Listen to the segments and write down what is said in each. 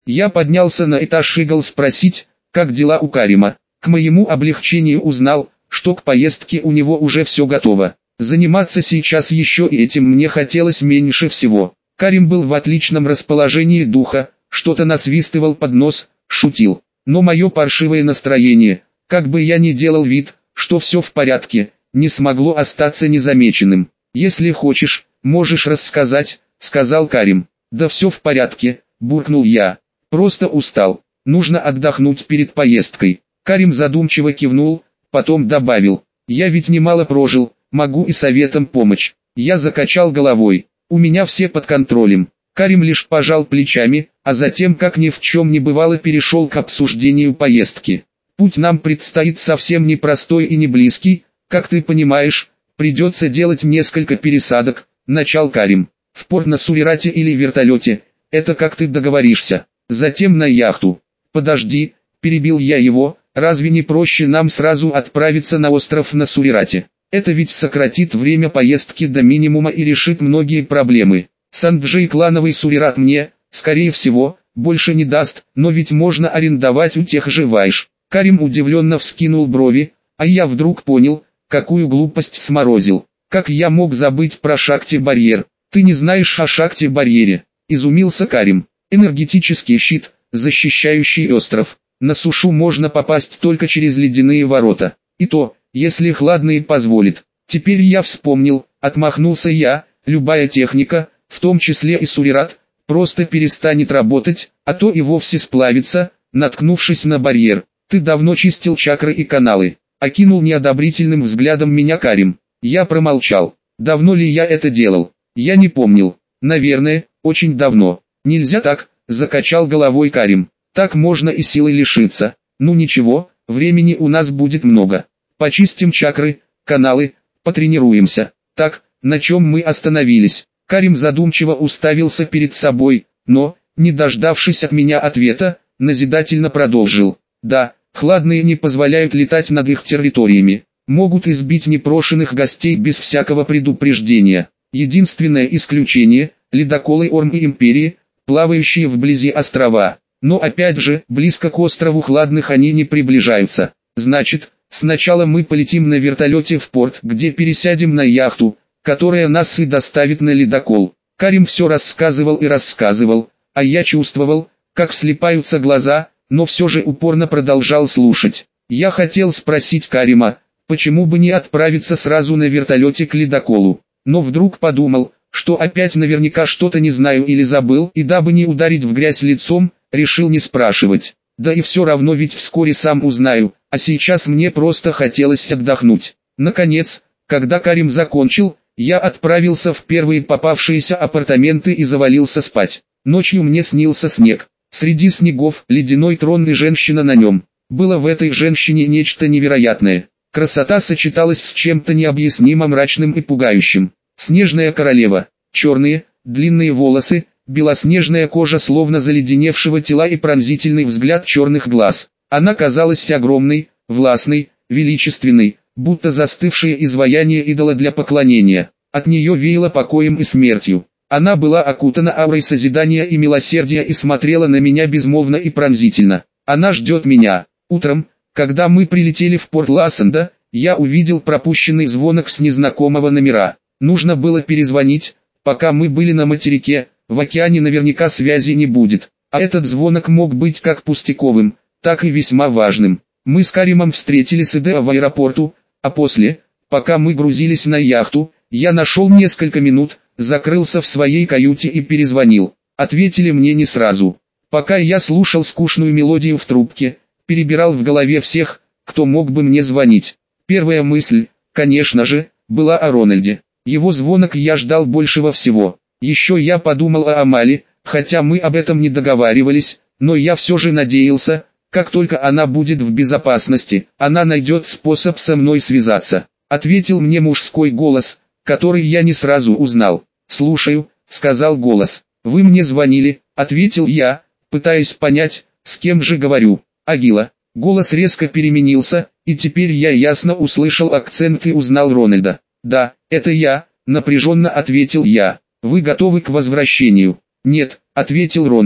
Я поднялся на этаж Игл спросить, как дела у Карима. К моему облегчению узнал, что к поездке у него уже все готово. Заниматься сейчас еще и этим мне хотелось меньше всего. Карим был в отличном расположении духа, что-то насвистывал под нос, шутил. Но мое паршивое настроение, как бы я ни делал вид, что все в порядке, не смогло остаться незамеченным. «Если хочешь, можешь рассказать», — сказал Карим. «Да все в порядке», — буркнул я. «Просто устал. Нужно отдохнуть перед поездкой». Карим задумчиво кивнул, потом добавил: «Я ведь немало прожил, могу и советом помочь». Я закачал головой. «У меня все под контролем». Карим лишь пожал плечами, а затем, как ни в чем не бывало, перешел к обсуждению поездки. «Путь нам предстоит совсем непростой и не близкий, как ты понимаешь, придется делать несколько пересадок», — начал Карим. «В порт на Сурирате или вертолете, это как ты договоришься. Затем на яхту». «Подожди», — перебил я его, — «разве не проще нам сразу отправиться на остров на Сурирате? Это ведь сократит время поездки до минимума и решит многие проблемы. Санджей клановый Сурират мне, скорее всего, больше не даст, но ведь можно арендовать у тех же Вайш». Карим удивленно вскинул брови, а я вдруг понял, какую глупость сморозил. Как я мог забыть про Шакти-барьер? «Ты не знаешь о Шакти-барьере?» — изумился Карим. «Энергетический щит, защищающий остров. На сушу можно попасть только через ледяные ворота. И то, если хладные позволит». «Теперь я вспомнил», — отмахнулся я, — «любая техника, в том числе и Сурират, просто перестанет работать, а то и вовсе сплавится, наткнувшись на барьер». «Ты давно чистил чакры и каналы?» — окинул неодобрительным взглядом меня Карим. Я промолчал. Давно ли я это делал? Я не помнил. Наверное, очень давно. «Нельзя так», — закачал головой Карим. «Так можно и силы лишиться. Ну ничего, времени у нас будет много. Почистим чакры, каналы, потренируемся». «Так, на чем мы остановились?» Карим задумчиво уставился перед собой, но, не дождавшись от меня ответа, назидательно продолжил. «Да, хладные не позволяют летать над их территориями. Могут избить непрошенных гостей без всякого предупреждения. Единственное исключение – ледоколы Орм и Империи, плавающие вблизи острова. Но опять же, близко к острову хладных они не приближаются. Значит, сначала мы полетим на вертолете в порт, где пересядем на яхту, которая нас и доставит на ледокол». Карим все рассказывал и рассказывал, а я чувствовал, как слипаются глаза, но все же упорно продолжал слушать. Я хотел спросить Карима, почему бы не отправиться сразу на вертолете к ледоколу, но вдруг подумал, что опять наверняка что-то не знаю или забыл, и дабы не ударить в грязь лицом, решил не спрашивать. Да и все равно ведь вскоре сам узнаю, а сейчас мне просто хотелось отдохнуть. Наконец, когда Карим закончил, я отправился в первые попавшиеся апартаменты и завалился спать. Ночью мне снился снег. Среди снегов ледяной трон и женщина на нем. Было в этой женщине нечто невероятное. Красота сочеталась с чем-то необъяснимо мрачным и пугающим. Снежная королева. Черные, длинные волосы, белоснежная кожа словно заледеневшего тела и пронзительный взгляд черных глаз. Она казалась огромной, властной, величественной, будто застывшее изваяние идола для поклонения. От нее веяло покоем и смертью. Она была окутана аурой созидания и милосердия и смотрела на меня безмолвно и пронзительно. Она ждет меня. Утром, когда мы прилетели в порт Лассенда, я увидел пропущенный звонок с незнакомого номера. Нужно было перезвонить, пока мы были на материке, в океане наверняка связи не будет. А этот звонок мог быть как пустяковым, так и весьма важным. Мы с Каримом встретили Сэдеа в аэропорту, а после, пока мы грузились на яхту, я нашел несколько минут, закрылся в своей каюте и перезвонил. Ответили мне не сразу. Пока я слушал скучную мелодию в трубке, перебирал в голове всех, кто мог бы мне звонить. Первая мысль, конечно же, была о Рональде. Его звонок я ждал большего всего. Еще я подумал о Амале, хотя мы об этом не договаривались, но я все же надеялся, как только она будет в безопасности, она найдет способ со мной связаться. Ответил мне мужской голос, который я не сразу узнал. «Слушаю», — сказал голос. «Вы мне звонили», — ответил я, пытаясь понять, с кем же говорю. «Агила». Голос резко переменился, и теперь я ясно услышал акцент и узнал Рональда. «Да, это я», — напряженно ответил я. «Вы готовы к возвращению?» «Нет», — ответил Рональд.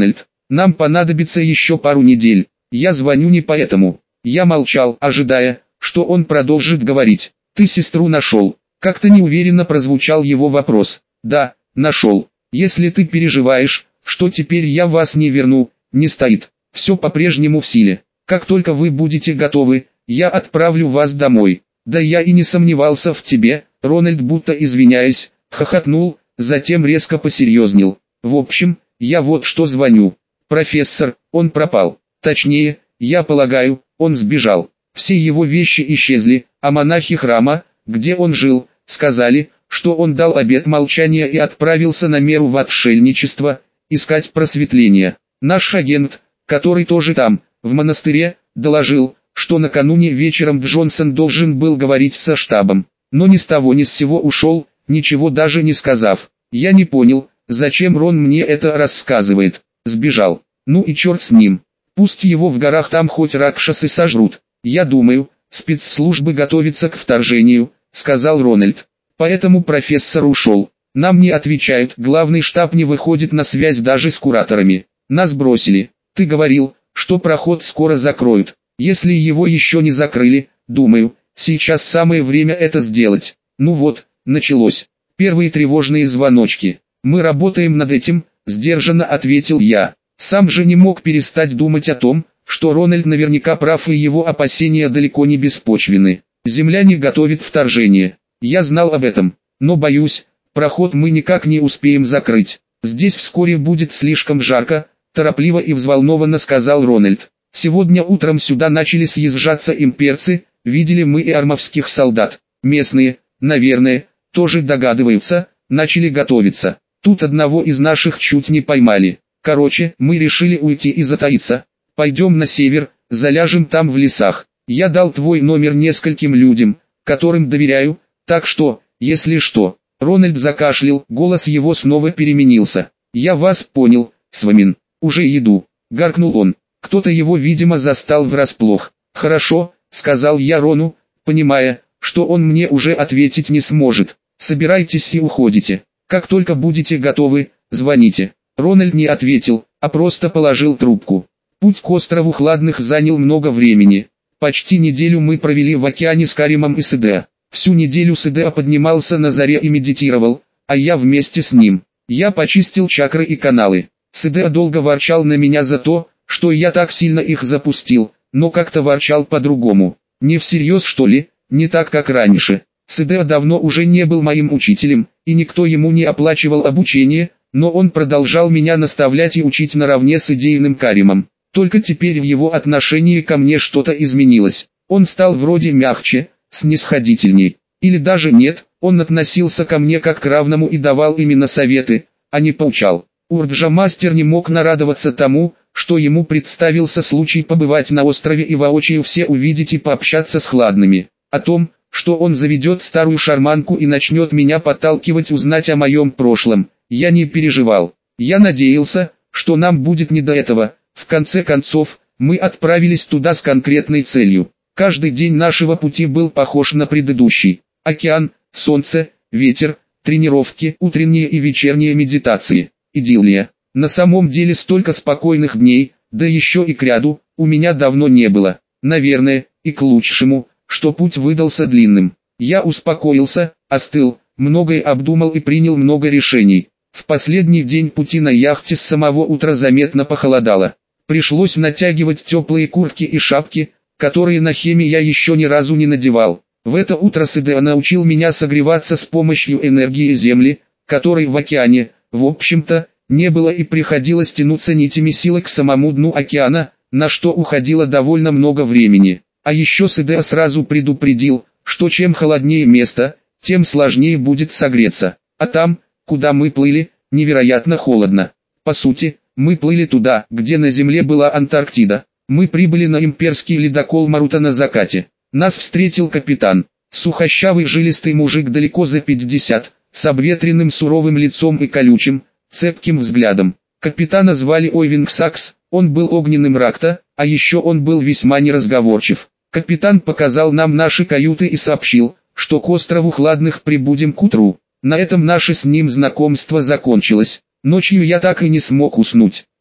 Нам понадобится еще пару недель. Я звоню не поэтому. Я молчал, ожидая, что он продолжит говорить. Ты сестру нашел? Как-то неуверенно прозвучал его вопрос. Да, нашел. Если ты переживаешь, что теперь я вас не верну, не стоит. Все по-прежнему в силе. Как только вы будете готовы, я отправлю вас домой. Да я и не сомневался в тебе. Рональд, будто извиняясь, хохотнул, затем резко посерьезнел. В общем, я вот что звоню. Профессор, он пропал. Точнее, я полагаю, он сбежал. Все его вещи исчезли, а монахи храма, где он жил, сказали, что он дал обет молчания и отправился на меру в отшельничество, искать просветления. Наш агент, который тоже там, в монастыре, доложил, что накануне вечером Джонсон должен был говорить со штабом, но ни с того ни с сего ушел, ничего даже не сказав. Я не понял, зачем Рон мне это рассказывает. Сбежал. Ну и черт с ним. Пусть его в горах там хоть ракшасы сожрут. Я думаю, спецслужбы готовятся к вторжению, сказал Рональд. Поэтому профессор ушел. Нам не отвечают, главный штаб не выходит на связь даже с кураторами. Нас бросили. Ты говорил, что проход скоро закроют. Если его еще не закрыли, думаю, сейчас самое время это сделать. Ну вот, началось. Первые тревожные звоночки. Мы работаем над этим, сдержанно ответил я. Сам же не мог перестать думать о том, что Рональд наверняка прав и его опасения далеко не беспочвенны. Земляне готовят вторжение. Я знал об этом, но боюсь, проход мы никак не успеем закрыть. Здесь вскоре будет слишком жарко, торопливо и взволнованно сказал Рональд. Сегодня утром сюда начали съезжаться имперцы, видели мы и армавских солдат. Местные, наверное, тоже догадываются, начали готовиться. Тут одного из наших чуть не поймали. Короче, мы решили уйти и затаиться. Пойдем на север, заляжем там в лесах. Я дал твой номер нескольким людям, которым доверяю, так что, если что. Рональд закашлял, голос его снова переменился. Я вас понял, Свамин. Уже иду, гаркнул он. Кто-то его, видимо, застал врасплох. Хорошо, сказал я Рону, понимая, что он мне уже ответить не сможет. Собирайтесь и уходите. Как только будете готовы, звоните. Рональд не ответил, а просто положил трубку. Путь к острову Хладных занял много времени. Почти неделю мы провели в океане с Каримом и Седеа. Всю неделю Седеа поднимался на заре и медитировал, а я вместе с ним. Я почистил чакры и каналы. Седеа долго ворчал на меня за то, что я так сильно их запустил, но как-то ворчал по-другому. Не всерьез, что ли, не так как раньше. Седеа давно уже не был моим учителем, и никто ему не оплачивал обучение, но он продолжал меня наставлять и учить наравне с идейным Каримом. Только теперь в его отношении ко мне что-то изменилось. Он стал вроде мягче, снисходительней. Или даже нет, он относился ко мне как к равному и давал именно советы, а не поучал. Урджа-мастер не мог нарадоваться тому, что ему представился случай побывать на острове и воочию все увидеть и пообщаться с Хладными. О том, что он заведет старую шарманку и начнет меня подталкивать узнать о моем прошлом, я не переживал. Я надеялся, что нам будет не до этого. В конце концов, мы отправились туда с конкретной целью. Каждый день нашего пути был похож на предыдущий. Океан, солнце, ветер, тренировки, утренние и вечерние медитации. Идиллия. На самом деле столько спокойных дней, да еще и кряду, у меня давно не было. Наверное, и к лучшему, что путь выдался длинным. Я успокоился, остыл, многое обдумал и принял много решений. В последний день пути на яхте с самого утра заметно похолодало. Пришлось натягивать теплые куртки и шапки, которые на Хеме я еще ни разу не надевал. В это утро Седеа научил меня согреваться с помощью энергии Земли, которой в океане, в общем-то, не было и приходилось тянуться нитями силы к самому дну океана, на что уходило довольно много времени. А еще Седеа сразу предупредил, что чем холоднее место, тем сложнее будет согреться. А там, куда мы плыли, невероятно холодно. По сути, мы плыли туда, где на Земле была Антарктида. Мы прибыли на имперский ледокол Марута на закате. Нас встретил капитан, сухощавый жилистый мужик далеко за 50, с обветренным суровым лицом и колючим, цепким взглядом. Капитана звали Ойвинг Сакс, он был огненным ракта, а еще он был весьма неразговорчив. Капитан показал нам наши каюты и сообщил, что к острову Хладных прибудем к утру. На этом наше с ним знакомство закончилось. Ночью я так и не смог уснуть.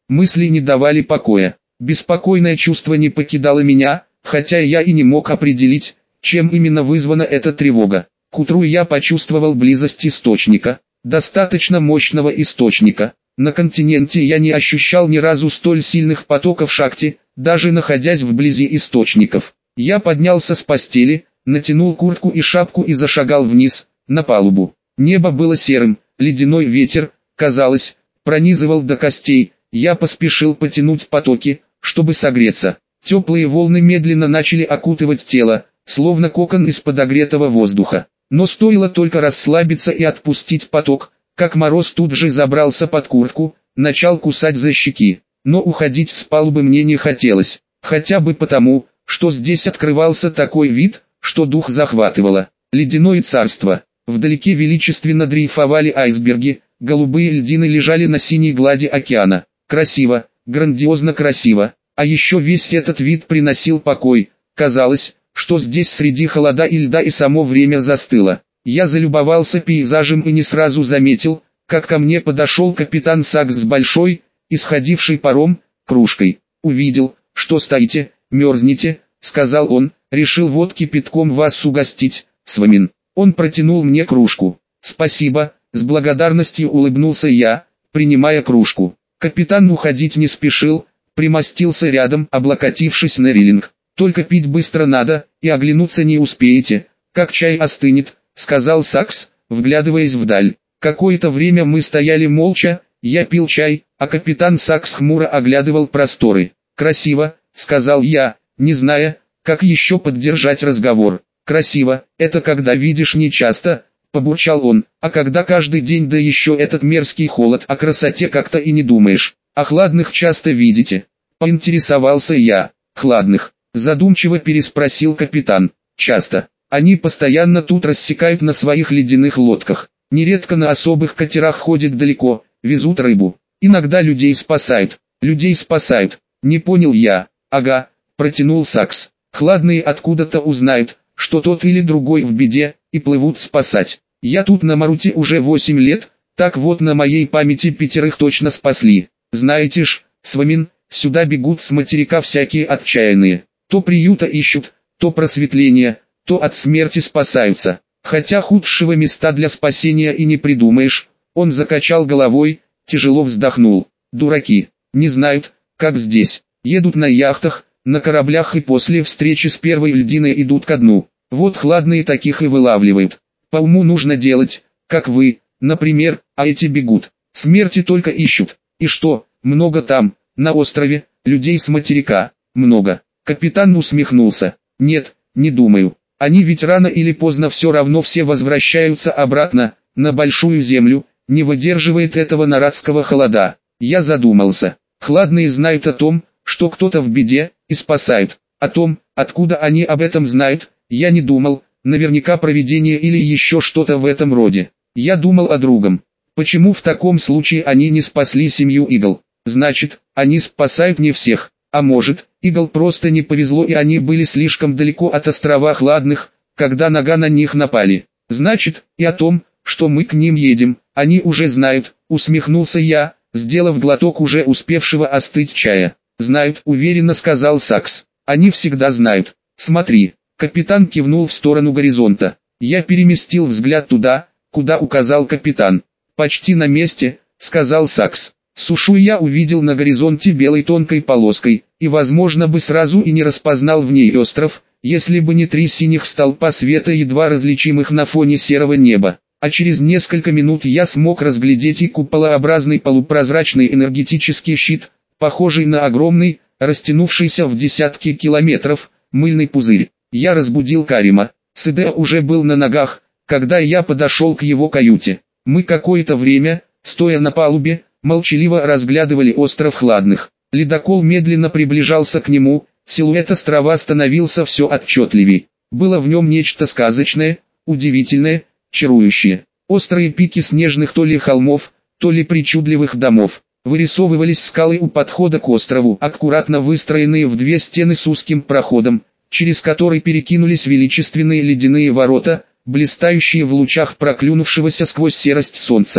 Мысли не давали покоя. Беспокойное чувство не покидало меня, хотя я и не мог определить, чем именно вызвана эта тревога. К утру я почувствовал близость источника, достаточно мощного источника. На континенте я не ощущал ни разу столь сильных потоков шакти, даже находясь вблизи источников. Я поднялся с постели, натянул куртку и шапку и зашагал вниз, на палубу. Небо было серым, ледяной ветер, казалось, пронизывал до костей. Я поспешил потянуть потоки, чтобы согреться. Теплые волны медленно начали окутывать тело, словно кокон из подогретого воздуха. Но стоило только расслабиться и отпустить поток, как мороз тут же забрался под куртку, начал кусать за щеки. Но уходить с палубы мне не хотелось, хотя бы потому, что здесь открывался такой вид, что дух захватывало. Ледяное царство. Вдалеке величественно дрейфовали айсберги, голубые льдины лежали на синей глади океана. Красиво, грандиозно красиво. А еще весь этот вид приносил покой. Казалось, что здесь среди холода и льда и само время застыло. Я залюбовался пейзажем и не сразу заметил, как ко мне подошел капитан Сакс с большой, исходившей паром, кружкой. «Увидел, что стоите, мерзнете», — сказал он, — «решил вот кипятком вас угостить, Свамин». Он протянул мне кружку. «Спасибо», — с благодарностью улыбнулся я, принимая кружку. Капитан уходить не спешил, примостился рядом, облокотившись на релинг. «Только пить быстро надо, и оглянуться не успеете, как чай остынет», — сказал Сакс, вглядываясь вдаль. Какое-то время мы стояли молча, я пил чай, а капитан Сакс хмуро оглядывал просторы. «Красиво», — сказал я, не зная, как еще поддержать разговор. «Красиво, это когда видишь нечасто», — побурчал он, «а когда каждый день, да еще этот мерзкий холод, о красоте как-то и не думаешь. А хладных часто видите?» Поинтересовался я. «Хладных?» — задумчиво переспросил капитан. «Часто. Они постоянно тут рассекают на своих ледяных лодках. Нередко на особых катерах ходят далеко, везут рыбу. Иногда людей спасают». «Людей спасают?» — не понял я. «Ага», — протянул Сакс. «Хладные откуда-то узнают, что тот или другой в беде, и плывут спасать. Я тут на Маруте уже 8 лет, так вот на моей памяти 5 точно спасли. Знаете ж, Свамин, сюда бегут с материка всякие отчаянные. То приюта ищут, то просветления, то от смерти спасаются. Хотя худшего места для спасения и не придумаешь». Он закачал головой, тяжело вздохнул. «Дураки, не знают, как здесь. Едут на яхтах, на кораблях и после встречи с первой льдиной идут ко дну. Вот хладные таких и вылавливают. По уму нужно делать, как вы, например, а эти бегут. Смерти только ищут. И что, много там, на острове, людей с материка?» «Много». Капитан усмехнулся. «Нет, не думаю. Они ведь рано или поздно все равно все возвращаются обратно, на большую землю, не выдерживает этого нарадского холода». Я задумался. Хладные знают о том, что кто-то в беде, и спасают. О том, откуда они об этом знают, я не думал, наверняка провидение или еще что-то в этом роде. Я думал о другом. Почему в таком случае они не спасли семью Игл? Значит, они спасают не всех. А может, Игл просто не повезло и они были слишком далеко от острова Хладных, когда нога на них напали. Значит, и о том, что мы к ним едем, они уже знают, усмехнулся я, сделав глоток уже успевшего остыть чая. «Знают», — уверенно сказал Сакс. «Они всегда знают. Смотри». Капитан кивнул в сторону горизонта. Я переместил взгляд туда, куда указал капитан. «Почти на месте», — сказал Сакс. Сушу я увидел на горизонте белой тонкой полоской, и возможно бы сразу и не распознал в ней остров, если бы не 3 синих столпа света, едва различимых на фоне серого неба. А через несколько минут я смог разглядеть и куполообразный полупрозрачный энергетический щит, похожий на огромный, растянувшийся в десятки километров, мыльный пузырь. Я разбудил Карима. Сиде уже был на ногах, когда я подошел к его каюте. Мы какое-то время, стоя на палубе, молчаливо разглядывали остров Хладных. Ледокол медленно приближался к нему, силуэт острова становился все отчетливей. Было в нем нечто сказочное, удивительное, чарующее. Острые пики снежных то ли холмов, то ли причудливых домов. Вырисовывались скалы у подхода к острову, аккуратно выстроенные в 2 стены с узким проходом, через который перекинулись величественные ледяные ворота, блистающие в лучах проклюнувшегося сквозь серость солнца.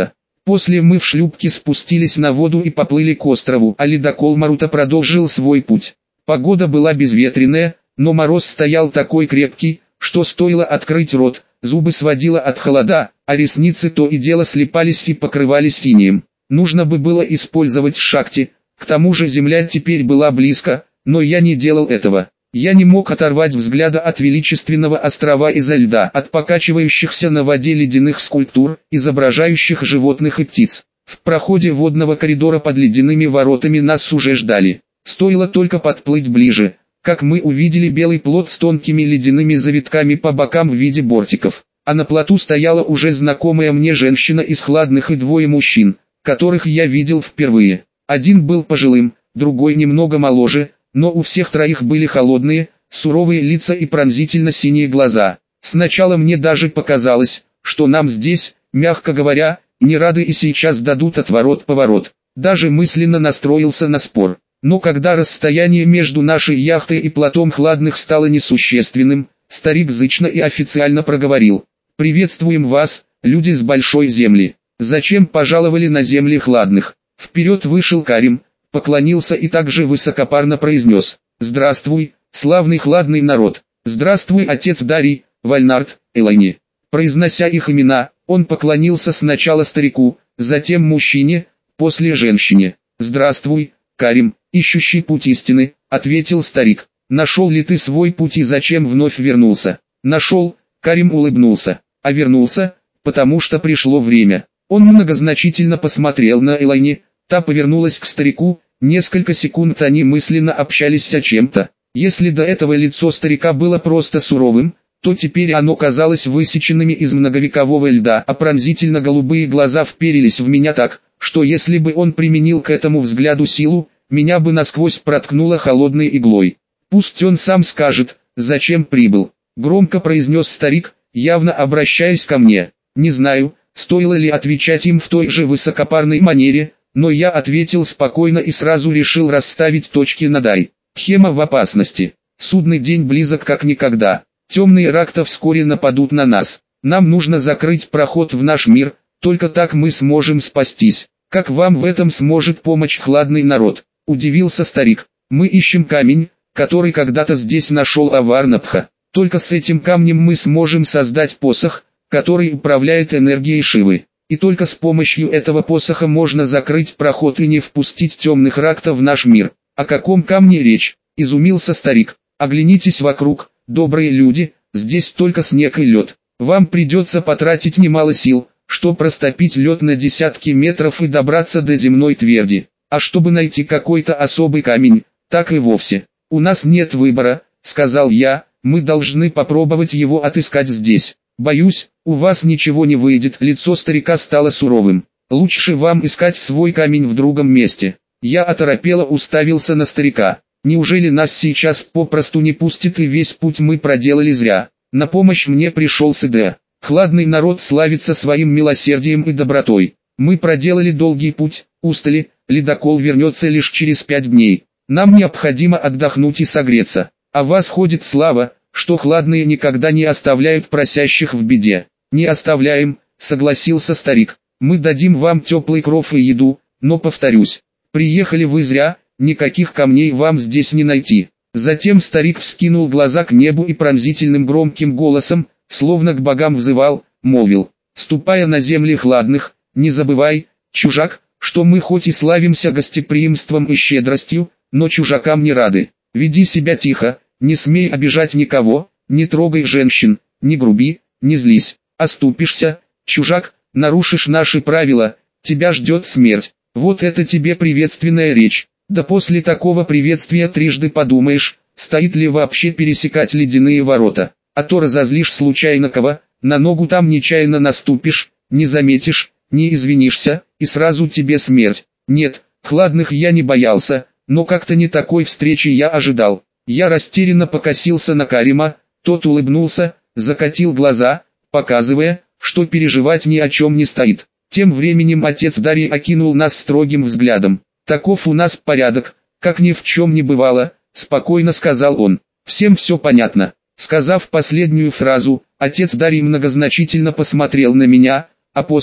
После мы в шлюпке спустились на воду и поплыли к острову, а ледокол Марута продолжил свой путь. Погода была безветренная, но мороз стоял такой крепкий, что стоило открыть рот, зубы сводило от холода, а ресницы то и дело слипались и покрывались инеем. Нужно бы было использовать шакти, к тому же земля теперь была близко, но я не делал этого. Я не мог оторвать взгляда от величественного острова изо льда, от покачивающихся на воде ледяных скульптур, изображающих животных и птиц. В проходе водного коридора под ледяными воротами нас уже ждали. Стоило только подплыть ближе, как мы увидели белый плот с тонкими ледяными завитками по бокам в виде бортиков. А на плоту стояла уже знакомая мне женщина из Хладных и двое мужчин, которых я видел впервые. Один был пожилым, другой немного моложе, но у всех троих были холодные, суровые лица и пронзительно синие глаза. Сначала мне даже показалось, что нам здесь, мягко говоря, не рады и сейчас дадут отворот-поворот. Даже мысленно настроился на спор. Но когда расстояние между нашей яхтой и плотом Хладных стало несущественным, старик зычно и официально проговорил: «Приветствуем вас, люди с большой земли. Зачем пожаловали на земли Хладных?» Вперед вышел Карим, поклонился и также высокопарно произнес: «Здравствуй, славный Хладный народ! Здравствуй, отец Дарий, Вальнард, Элайни!» Произнося их имена, он поклонился сначала старику, затем мужчине, после женщине. «Здравствуй, Карим, ищущий путь истины», — ответил старик. «Нашел ли ты свой путь и зачем вновь вернулся?» «Нашел», — Карим улыбнулся. «А вернулся, потому что пришло время». Он многозначительно посмотрел на Элайни, та повернулась к старику, несколько секунд они мысленно общались о чем-то. Если до этого лицо старика было просто суровым, то теперь оно казалось высеченными из многовекового льда, а пронзительно-голубые глаза вперились в меня так, что если бы он применил к этому взгляду силу, меня бы насквозь проткнуло холодной иглой. «Пусть он сам скажет, зачем прибыл», — громко произнес старик, явно обращаясь ко мне. Не знаю, стоило ли отвечать им в той же высокопарной манере, но я ответил спокойно и сразу решил расставить точки над «и». Хема в опасности. Судный день близок как никогда. Темные ракта вскоре нападут на нас. Нам нужно закрыть проход в наш мир, только так мы сможем спастись. Как вам в этом сможет помочь Хладный народ? Удивился старик. Мы ищем камень, который когда-то здесь нашел Аварнабха. Только с этим камнем мы сможем создать посох, который управляет энергией Шивы. И только с помощью этого посоха можно закрыть проход и не впустить темных рактов в наш мир. О каком камне речь? Изумился старик. Оглянитесь вокруг, добрые люди, здесь только снег и лед. Вам придется потратить немало сил, чтобы растопить лед на десятки метров и добраться до земной тверди. А чтобы найти какой-то особый камень, так и вовсе. У нас нет выбора, сказал я, мы должны попробовать его отыскать здесь. Боюсь, у вас ничего не выйдет. Лицо старика стало суровым. Лучше вам искать свой камень в другом месте. Я оторопело уставился на старика. Неужели нас сейчас попросту не пустит и весь путь мы проделали зря? На помощь мне пришел Сиде. Хладный народ славится своим милосердием и добротой. Мы проделали долгий путь, устали, ледокол вернется лишь через 5 дней. Нам необходимо отдохнуть и согреться. А вас ходит слава, что Хладные никогда не оставляют просящих в беде. Не оставляем, согласился старик. Мы дадим вам теплый кров и еду, но повторюсь, приехали вы зря, никаких камней вам здесь не найти. Затем старик вскинул глаза к небу и пронзительным громким голосом, словно к богам взывал, молвил: «Ступая на земли Хладных, не забывай, чужак, что мы хоть и славимся гостеприимством и щедростью, но чужакам не рады. Веди себя тихо, не смей обижать никого, не трогай женщин, не груби, не злись. Оступишься, чужак, нарушишь наши правила, тебя ждет смерть». Вот это тебе приветственная речь. Да после такого приветствия трижды подумаешь, стоит ли вообще пересекать ледяные ворота. А то разозлишь случайно кого, на ногу там нечаянно наступишь, не заметишь, не извинишься, и сразу тебе смерть. Нет, Хладных я не боялся, но как-то не такой встречи я ожидал. Я растерянно покосился на Карима, тот улыбнулся, закатил глаза, показывая, что переживать ни о чем не стоит. Тем временем отец Дарий окинул нас строгим взглядом. «Таков у нас порядок, как ни в чем не бывало», — спокойно сказал он. «Всем все понятно». Сказав последнюю фразу, отец Дарий многозначительно посмотрел на меня, а после,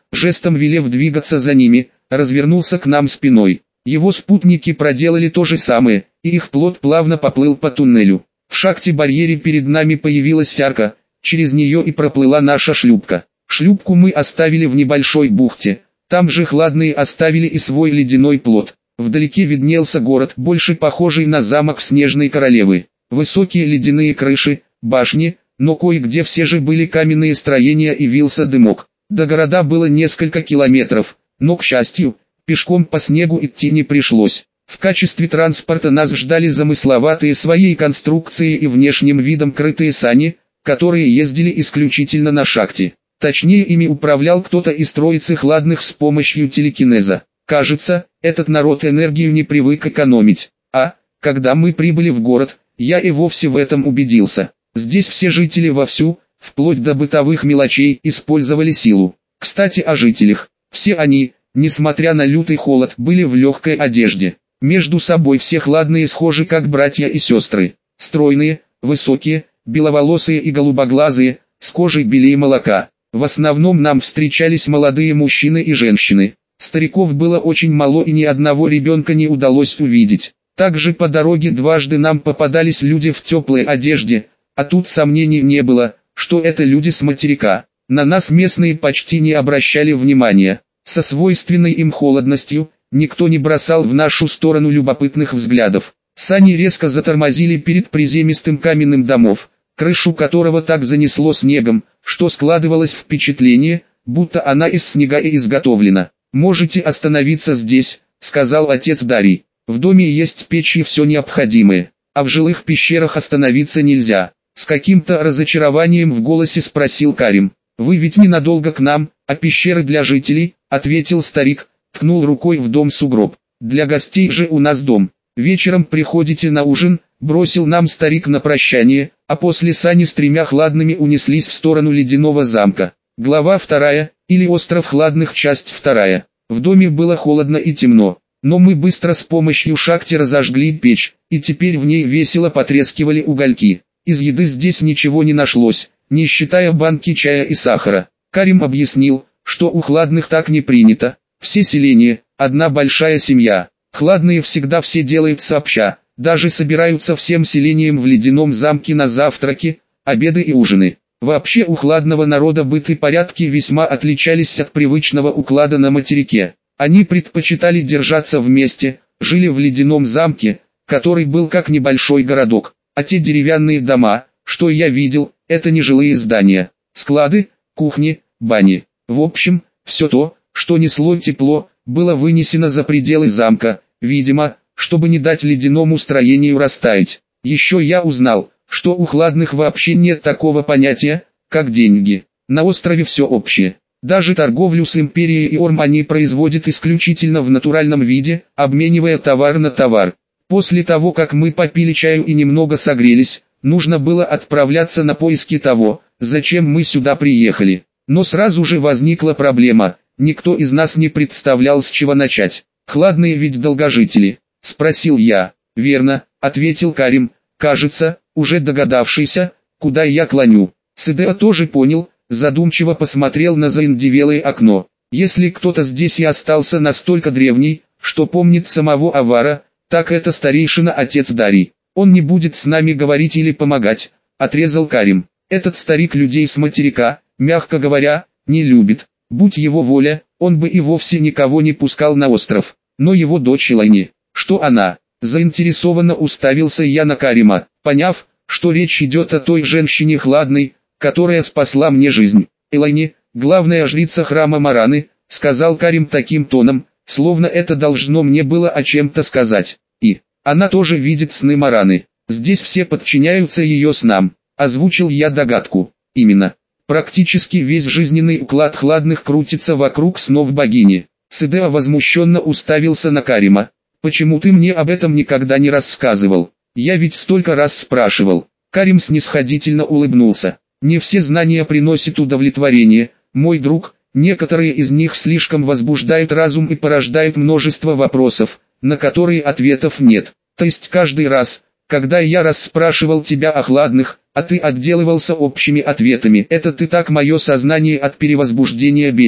жестом велев двигаться за ними, развернулся к нам спиной. Его спутники проделали то же самое, и их плот плавно поплыл по туннелю. В шахте-барьере перед нами появилась арка, через нее и проплыла наша шлюпка. Шлюпку мы оставили в небольшой бухте, там же хладные оставили и свой ледяной плот. Вдалеке виднелся город, больше похожий на замок Снежной Королевы. Высокие ледяные крыши, башни, но кое-где все же были каменные строения и вился дымок. До города было несколько километров, но, к счастью, пешком по снегу идти не пришлось. В качестве транспорта нас ждали замысловатые своей конструкцией и внешним видом крытые сани, которые ездили исключительно на шахте. Точнее, ими управлял кто-то из троицы хладных с помощью телекинеза. Кажется, этот народ энергию не привык экономить. Когда мы прибыли в город, я и вовсе в этом убедился. Здесь все жители вовсю, вплоть до бытовых мелочей, использовали силу. Кстати, о жителях. Все они, несмотря на лютый холод, были в легкой одежде. Между собой все хладные схожи как братья и сестры. Стройные, высокие, беловолосые и голубоглазые, с кожей белее молока. В основном нам встречались молодые мужчины и женщины. Стариков было очень мало и ни одного ребенка не удалось увидеть. Также по дороге дважды нам попадались люди в теплой одежде, а тут сомнений не было, что это люди с материка. На нас местные почти не обращали внимания. Со свойственной им холодностью, никто не бросал в нашу сторону любопытных взглядов. Сани резко затормозили перед приземистым каменным домом, крышу которого так занесло снегом, что складывалось впечатление, будто она из снега и изготовлена. «Можете остановиться здесь», — сказал отец Дарьи. «В доме есть печь и все необходимое, а в жилых пещерах остановиться нельзя». С каким-то разочарованием в голосе спросил Карим. «Вы ведь ненадолго к нам, а пещеры для жителей», — ответил старик, ткнул рукой в дом сугроб. «Для гостей же у нас дом. Вечером приходите на ужин», — бросил нам старик на прощание, а после сани с тремя хладными унеслись в сторону ледяного замка. Глава 2, или остров хладных, часть 2. В доме было холодно и темно, но мы быстро с помощью шахти разожгли печь, и теперь в ней весело потрескивали угольки. Из еды здесь ничего не нашлось, не считая банки чая и сахара. Карим объяснил, что у хладных так не принято. Все селения, одна большая семья. Хладные всегда все делают сообща, даже собираются всем селением в ледяном замке на завтраки, обеды и ужины. Вообще у хладного народа быт и порядки весьма отличались от привычного уклада на материке. Они предпочитали держаться вместе, жили в ледяном замке, который был как небольшой городок. А те деревянные дома, что я видел, это не жилые здания, склады, кухни, бани. В общем, все то, что несло тепло, было вынесено за пределы замка, видимо, чтобы не дать ледяному строению растаять. Еще я узнал, что у хладных вообще нет такого понятия, как деньги. На острове все общее. Даже торговлю с империей и Орм они производят исключительно в натуральном виде, обменивая товар на товар. После того, как мы попили чаю и немного согрелись, нужно было отправляться на поиски того, зачем мы сюда приехали. Но сразу же возникла проблема, никто из нас не представлял, с чего начать. «Хладные ведь долгожители?» – спросил я. «Верно», – ответил Карим, кажется, уже догадавшийся, куда я клоню. Сидео тоже понял, задумчиво посмотрел на заиндевелое окно. «Если кто-то здесь и остался настолько древний, что помнит самого Авара, так это старейшина отец Дарий. Он не будет с нами говорить или помогать», — отрезал Карим. «Этот старик людей с материка, мягко говоря, не любит. Будь его воля, он бы и вовсе никого не пускал на остров. Но его дочь Элайни, что она?» Заинтересованно уставился я на Карима, поняв, что речь идет о той женщине хладной, которая спасла мне жизнь. «Элайни, главная жрица храма Мараны», — сказал Карим таким тоном, словно это должно мне было о чем-то сказать. «И она тоже видит сны Мараны. Здесь все подчиняются ее снам», — озвучил я догадку. «Именно. Практически весь жизненный уклад хладных крутится вокруг снов богини». Сидео возмущенно уставился на Карима. «Почему ты мне об этом никогда не рассказывал? Я ведь столько раз спрашивал». Карим снисходительно улыбнулся. «Не все знания приносят удовлетворение, мой друг. Некоторые из них слишком возбуждают разум и порождают множество вопросов, на которые ответов нет. То есть каждый раз, когда я расспрашивал тебя о хладных, а ты отделывался общими ответами, это ты так мое сознание от перевозбуждения берег.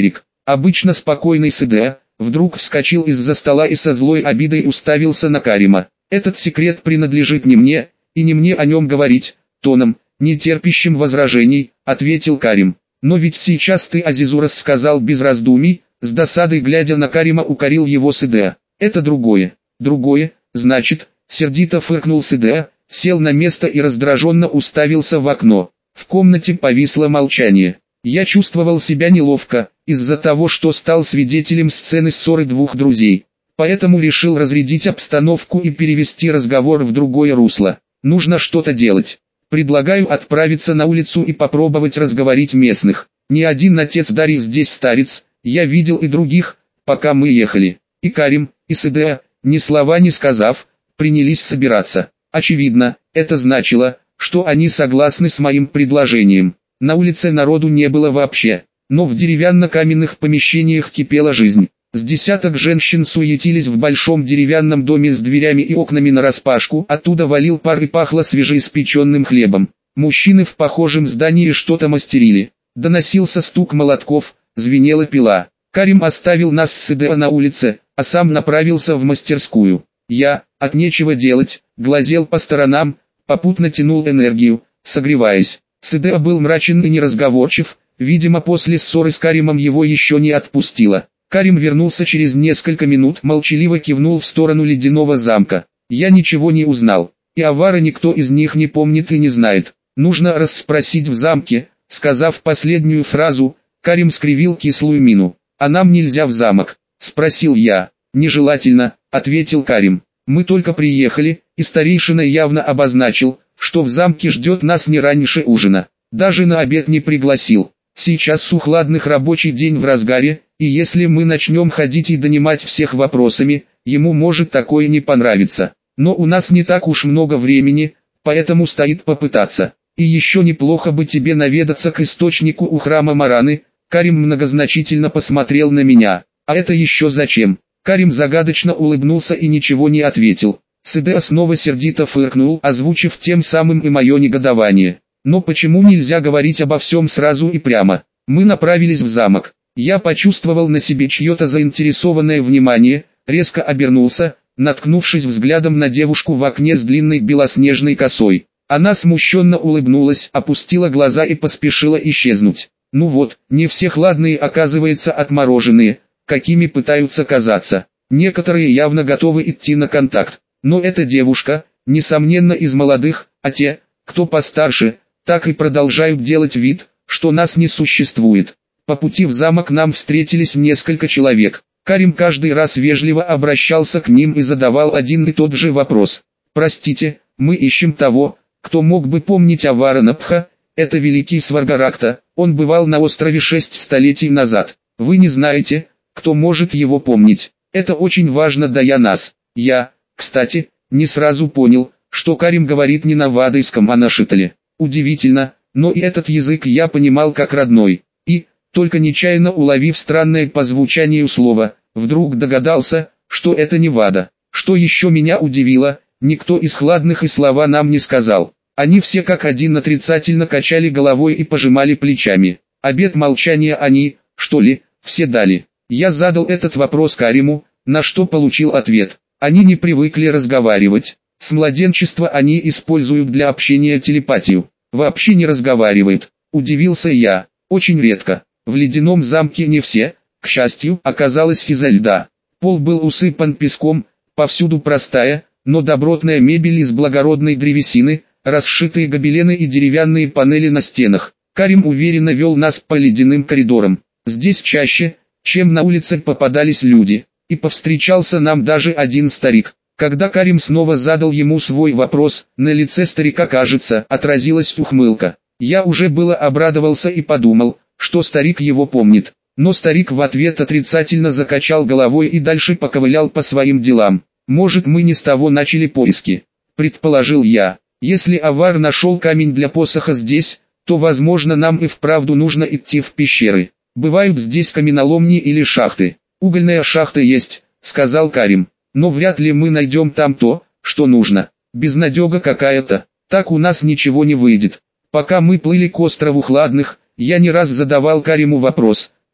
Обычно спокойный СД, вдруг вскочил из-за стола и со злой обидой уставился на Карима. «Этот секрет принадлежит не мне, и не мне о нем говорить», тоном, не терпящим возражений, ответил Карим. «Но ведь сейчас ты Азизу рассказал без раздумий», с досадой глядя на Карима укорил его СД. «Это другое». «Другое, значит», сердито фыркнул СД, сел на место и раздраженно уставился в окно. В комнате повисло молчание. Я чувствовал себя неловко, из-за того, что стал свидетелем сцены ссоры двух друзей. Поэтому решил разрядить обстановку и перевести разговор в другое русло. Нужно что-то делать. Предлагаю отправиться на улицу и попробовать разговорить местных. Ни один отец Дарьи здесь старец, я видел и других, пока мы ехали. И Карим, и СД, ни слова не сказав, принялись собираться. Очевидно, это значило, что они согласны с моим предложением. На улице народу не было вообще, но в деревянно-каменных помещениях кипела жизнь. С десяток женщин суетились в большом деревянном доме с дверями и окнами нараспашку, оттуда валил пар и пахло свежеиспеченным хлебом. Мужчины в похожем здании что-то мастерили. Доносился стук молотков, звенела пила. Карим оставил нас с СД на улице, а сам направился в мастерскую. Я, от нечего делать, глазел по сторонам, попутно тянул энергию, согреваясь. СД был мрачен и неразговорчив, видимо после ссоры с Каримом его еще не отпустило. Карим вернулся через несколько минут, молчаливо кивнул в сторону ледяного замка. Я ничего не узнал, и Авара никто из них не помнит и не знает. Нужно расспросить в замке. Сказав последнюю фразу, Карим скривил кислую мину. «А нам нельзя в замок?» – спросил я. «Нежелательно», – ответил Карим. «Мы только приехали, и старейшина явно обозначил, что в замке ждет нас не раньше ужина. Даже на обед не пригласил. Сейчас с ухладных рабочий день в разгаре, и если мы начнем ходить и донимать всех вопросами, ему может такое не понравиться. Но у нас не так уж много времени, поэтому стоит попытаться. И еще неплохо бы тебе наведаться к источнику у храма Мараны». Карим многозначительно посмотрел на меня. «А это еще зачем?» Карим загадочно улыбнулся и ничего не ответил. СД снова сердито фыркнул, озвучив тем самым и мое негодование. «Но почему нельзя говорить обо всем сразу и прямо?» Мы направились в замок. Я почувствовал на себе чье-то заинтересованное внимание, резко обернулся, наткнувшись взглядом на девушку в окне с длинной белоснежной косой. Она смущенно улыбнулась, опустила глаза и поспешила исчезнуть. Ну вот, не все хладные оказывается отмороженные, какими пытаются казаться. Некоторые явно готовы идти на контакт. Но эта девушка, несомненно из молодых, а те, кто постарше, так и продолжают делать вид, что нас не существует. По пути в замок нам встретились несколько человек. Карим каждый раз вежливо обращался к ним и задавал один и тот же вопрос. «Простите, мы ищем того, кто мог бы помнить Авара Напха, это великий Сваргаракта, он бывал на острове 6 столетий назад. Вы не знаете, кто может его помнить. Это очень важно для нас». Я, кстати, не сразу понял, что Карим говорит не на вадайском, а на шитале. Удивительно, но и этот язык я понимал как родной. И, только нечаянно уловив странное по звучанию слово, вдруг догадался, что это не вада. Что еще меня удивило, никто из хладных и слова нам не сказал. Они все как один отрицательно качали головой и пожимали плечами. Обет молчания они, что ли, все дали. Я задал этот вопрос Кариму, на что получил ответ. Они не привыкли разговаривать. С младенчества они используют для общения телепатию. Вообще не разговаривают. Удивился я. Очень редко. В ледяном замке не все, к счастью, оказалось изо льда. Пол был усыпан песком, повсюду простая, но добротная мебель из благородной древесины, расшитые гобелены и деревянные панели на стенах. Карим уверенно вел нас по ледяным коридорам. Здесь чаще, чем на улице, попадались люди. И повстречался нам даже один старик. Когда Карим снова задал ему свой вопрос, на лице старика, кажется, отразилась ухмылка. Я уже было обрадовался и подумал, что старик его помнит. Но старик в ответ отрицательно закачал головой и дальше поковылял по своим делам. «Может, мы не с того начали поиски?» – предположил я. «Если Авар нашел камень для посоха здесь, то возможно нам и вправду нужно идти в пещеры. Бывают здесь каменоломни или шахты». «Угольная шахта есть», — сказал Карим. «Но вряд ли мы найдем там то, что нужно. Безнадега какая-то. Так у нас ничего не выйдет». Пока мы плыли к острову Хладных, я не раз задавал Кариму вопрос,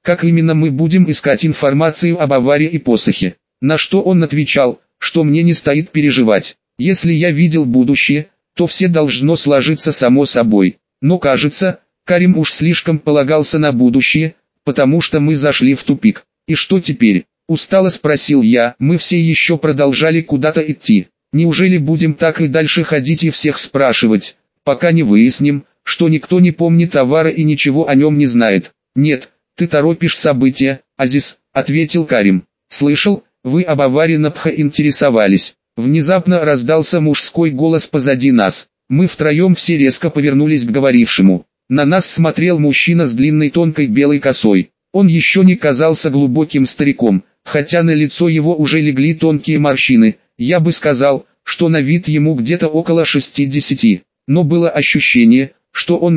как именно мы будем искать информацию об аварии и посохе. На что он отвечал, что мне не стоит переживать. Если я видел будущее, то все должно сложиться само собой. Но кажется, Карим уж слишком полагался на будущее, потому что мы зашли в тупик. И что теперь? Устало спросил я. Мы все еще продолжали куда-то идти. Неужели будем так и дальше ходить и всех спрашивать, пока не выясним, что никто не помнит Авара и ничего о нем не знает? Нет, ты торопишь события, Азиз, ответил Карим. Слышал, вы об Аваре Напха интересовались. Внезапно раздался мужской голос позади нас. Мы втроем все резко повернулись к говорившему. На нас смотрел мужчина с длинной тонкой белой косой. Он еще не казался глубоким стариком, хотя на лицо его уже легли тонкие морщины. Я бы сказал, что на вид ему где-то около 60, но было ощущение, что он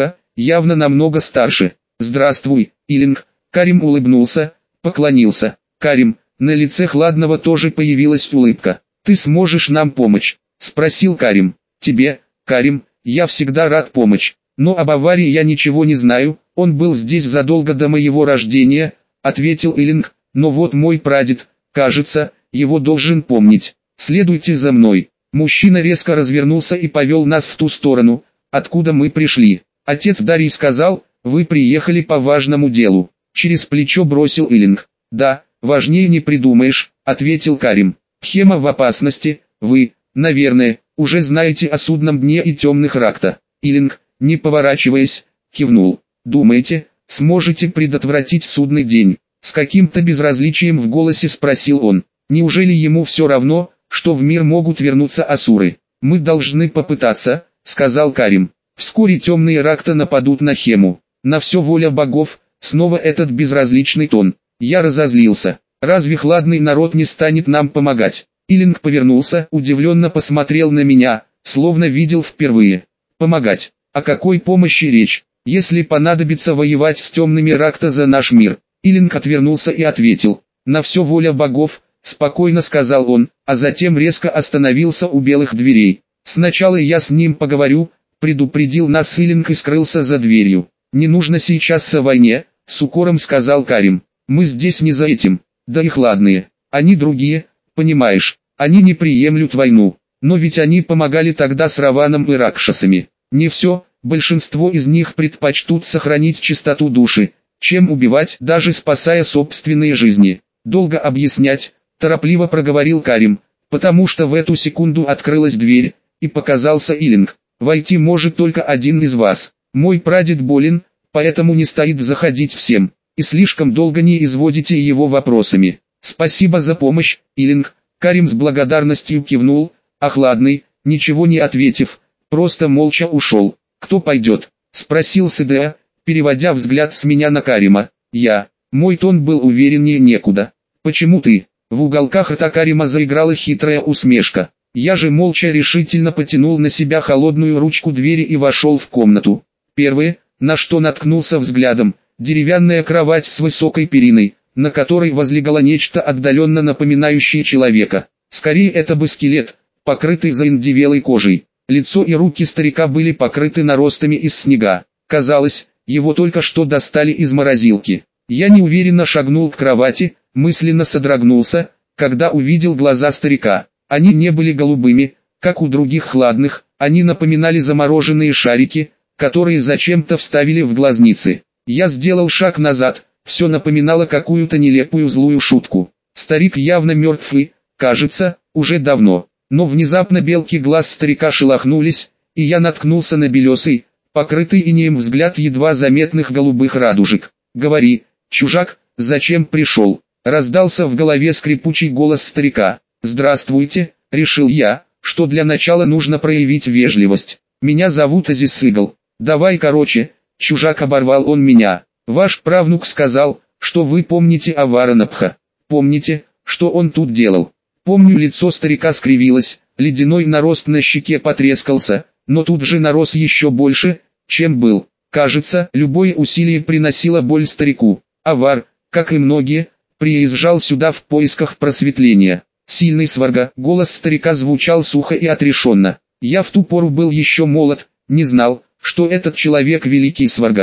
явно намного старше. «Здравствуй, Илинг», Карим улыбнулся, поклонился. «Карим», на лице Хладного тоже появилась улыбка. «Ты сможешь нам помочь?» – спросил Карим. «Тебе, Карим, я всегда рад помочь, но об аварии я ничего не знаю, он был здесь задолго до моего рождения», – ответил Илинг, «но вот мой прадед, кажется, его должен помнить. Следуйте за мной». Мужчина резко развернулся и повел нас в ту сторону, откуда мы пришли. «Отец Дарий сказал, вы приехали по важному делу», – через плечо бросил Илинг. «Да, важнее не придумаешь», – ответил Карим. «Хема в опасности, вы, наверное, уже знаете о судном дне и темных Ракта». Илинг, не поворачиваясь, кивнул. «Думаете, сможете предотвратить судный день?» С каким-то безразличием в голосе спросил он. Неужели ему все равно, что в мир могут вернуться асуры? «Мы должны попытаться», — сказал Карим. «Вскоре темные Ракта нападут на Хему. На все воля богов», снова этот безразличный тон. Я разозлился. «Разве Хладный народ не станет нам помогать?» Илинг повернулся, удивленно посмотрел на меня, словно видел впервые. «Помогать? О какой помощи речь, если понадобится воевать с темными Ракта за наш мир?» Илинг отвернулся и ответил. «На все воля богов», спокойно сказал он, а затем резко остановился у белых дверей. «Сначала я с ним поговорю», предупредил нас Илинг и скрылся за дверью. «Не нужно сейчас о войне», с укором сказал Карим. «Мы здесь не за этим, да и Хладные. Они другие, понимаешь, они не приемлют войну, но ведь они помогали тогда с Раваном и Ракшасами. Не все, большинство из них предпочтут сохранить чистоту души, чем убивать, даже спасая собственные жизни. Долго объяснять», торопливо проговорил Карим, потому что в эту секунду открылась дверь, и показался Илинг. «Войти может только один из вас. Мой прадед болен, поэтому не стоит заходить всем, и слишком долго не изводите его вопросами. Спасибо за помощь, Илинг». Карим с благодарностью кивнул, а Хладный, ничего не ответив, просто молча ушел. «Кто пойдет?» – спросил Сидеа, переводя взгляд с меня на Карима. «Я». Мой тон был увереннее некуда. «Почему ты?» В уголках рта Карима заиграла хитрая усмешка. Я же молча решительно потянул на себя холодную ручку двери и вошел в комнату. Первое, на что наткнулся взглядом, деревянная кровать с высокой периной, на которой возлегало нечто отдаленно напоминающее человека. Скорее это бы скелет, покрытый заиндевелой кожей. Лицо и руки старика были покрыты наростами из снега. Казалось, его только что достали из морозилки. Я неуверенно шагнул к кровати, мысленно содрогнулся, когда увидел глаза старика. Они не были голубыми, как у других Хладных, они напоминали замороженные шарики, которые зачем-то вставили в глазницы. Я сделал шаг назад, все напоминало какую-то нелепую злую шутку. Старик явно мертв и, кажется, уже давно. Но внезапно белки глаз старика шелохнулись, и я наткнулся на белесый, покрытый инеем взгляд едва заметных голубых радужек. «Говори, чужак, зачем пришел?» Раздался в голове скрипучий голос старика. «Здравствуйте», — решил я, что для начала нужно проявить вежливость. «Меня зовут Азиз Игл. Давай короче», — чужак оборвал он меня. «Ваш правнук сказал, что вы помните Авара Напха. Помните, что он тут делал?» Помню, лицо старика скривилось, ледяной нарост на щеке потрескался, но тут же нарос еще больше, чем был. Кажется, любое усилие приносило боль старику. Авар, как и многие, приезжал сюда в поисках просветления. Сильный сварга, голос старика звучал сухо и отрешенно. Я в ту пору был еще молод, не знал, что этот человек великий сварга,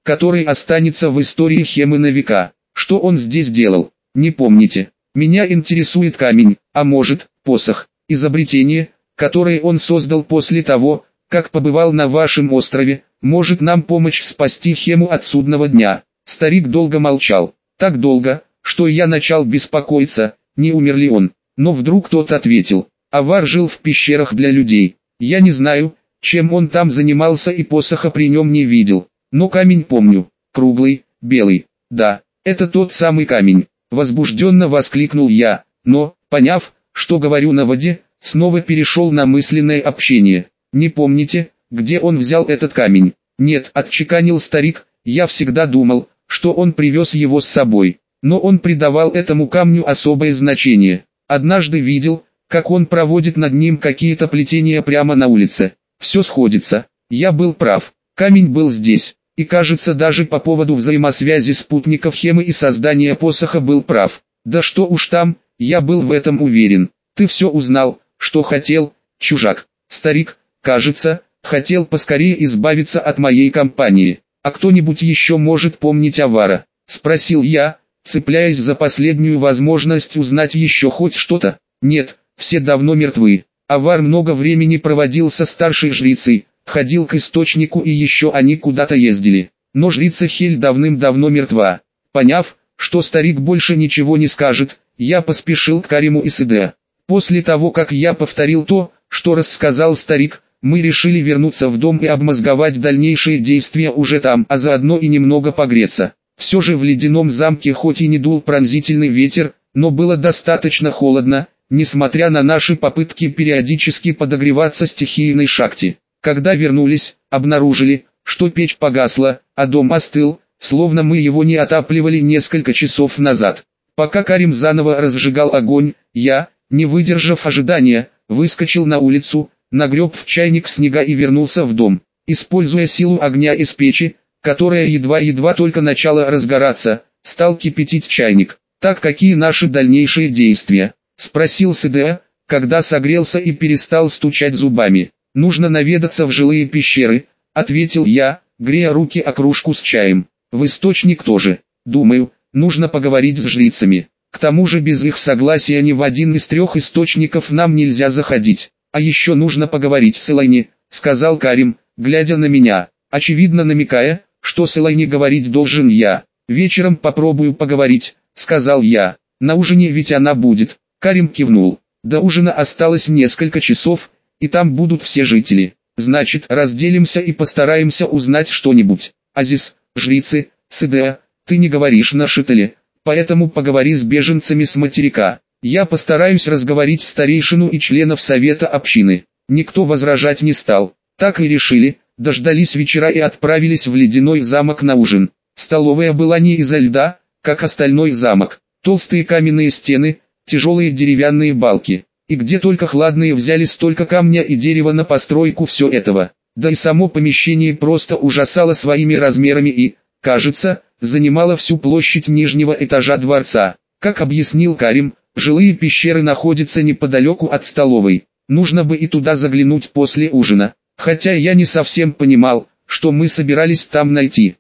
который останется в истории Хемы на века. Что он здесь делал, не помните? Меня интересует камень, а может, посох, изобретение, которое он создал после того, как побывал на вашем острове, может нам помочь спасти Хему от судного дня. Старик долго молчал, так долго, что я начал беспокоиться, не умер ли он. Но вдруг тот ответил: Авар жил в пещерах для людей. Я не знаю, чем он там занимался и посоха при нем не видел. Но камень помню, круглый, белый. Да, это тот самый камень. Возбужденно воскликнул я, но, поняв, что говорю на воде, снова перешел на мысленное общение. Не помните, где он взял этот камень? Нет, отчеканил старик, я всегда думал, что он привез его с собой. Но он придавал этому камню особое значение. Однажды видел, как он проводит над ним какие-то плетения прямо на улице. Все сходится, я был прав, камень был здесь. И кажется, даже по поводу взаимосвязи спутников Хемы и создания посоха был прав. Да что уж там, я был в этом уверен. Ты все узнал, что хотел, чужак. Старик, кажется, хотел поскорее избавиться от моей компании. А кто-нибудь еще может помнить Авара? Спросил я, цепляясь за последнюю возможность узнать еще хоть что-то. Нет, все давно мертвы. Авар много времени проводил со старшей жрицей, ходил к источнику и еще они куда-то ездили. Но жрица Хель давным-давно мертва. Поняв, что старик больше ничего не скажет, я поспешил к Кариму и Сиде. После того, как я повторил то, что рассказал старик, мы решили вернуться в дом и обмозговать дальнейшие действия уже там, а заодно и немного погреться. Все же в ледяном замке хоть и не дул пронзительный ветер, но было достаточно холодно, несмотря на наши попытки периодически подогреваться стихийной шахте. Когда вернулись, обнаружили, что печь погасла, а дом остыл, словно мы его не отапливали несколько часов назад. Пока Карим заново разжигал огонь, я, не выдержав ожидания, выскочил на улицу, нагреб в чайник снега и вернулся в дом. Используя силу огня из печи, которая едва-едва только начала разгораться, стал кипятить чайник. «Так какие наши дальнейшие действия?» — спросил Сиде, когда согрелся и перестал стучать зубами. «Нужно наведаться в жилые пещеры», — ответил я, грея руки о кружку с чаем. «В источник тоже. Думаю, нужно поговорить с жрицами. К тому же без их согласия ни в один из 3 источников нам нельзя заходить. А еще нужно поговорить с Элайни», — сказал Карим, глядя на меня, очевидно намекая, что с Элайни говорить должен я. «Вечером попробую поговорить», — сказал я. «На ужине ведь она будет». Карим кивнул. До ужина осталось несколько часов, и там будут все жители. Значит, разделимся и постараемся узнать что-нибудь. Азиз, жрицы, Сиде, ты не говоришь на шителе, поэтому поговори с беженцами с материка. Я постараюсь разговорить старейшину и членов совета общины. Никто возражать не стал. Так и решили, дождались вечера и отправились в ледяной замок на ужин. Столовая была не изо льда, как остальной замок. Толстые каменные стены, тяжелые деревянные балки. И где только хладные взяли столько камня и дерева на постройку все этого. Да и само помещение просто ужасало своими размерами и, кажется, занимало всю площадь нижнего этажа дворца. Как объяснил Карим, жилые пещеры находятся неподалеку от столовой. Нужно бы и туда заглянуть после ужина. Хотя я не совсем понимал, что мы собирались там найти.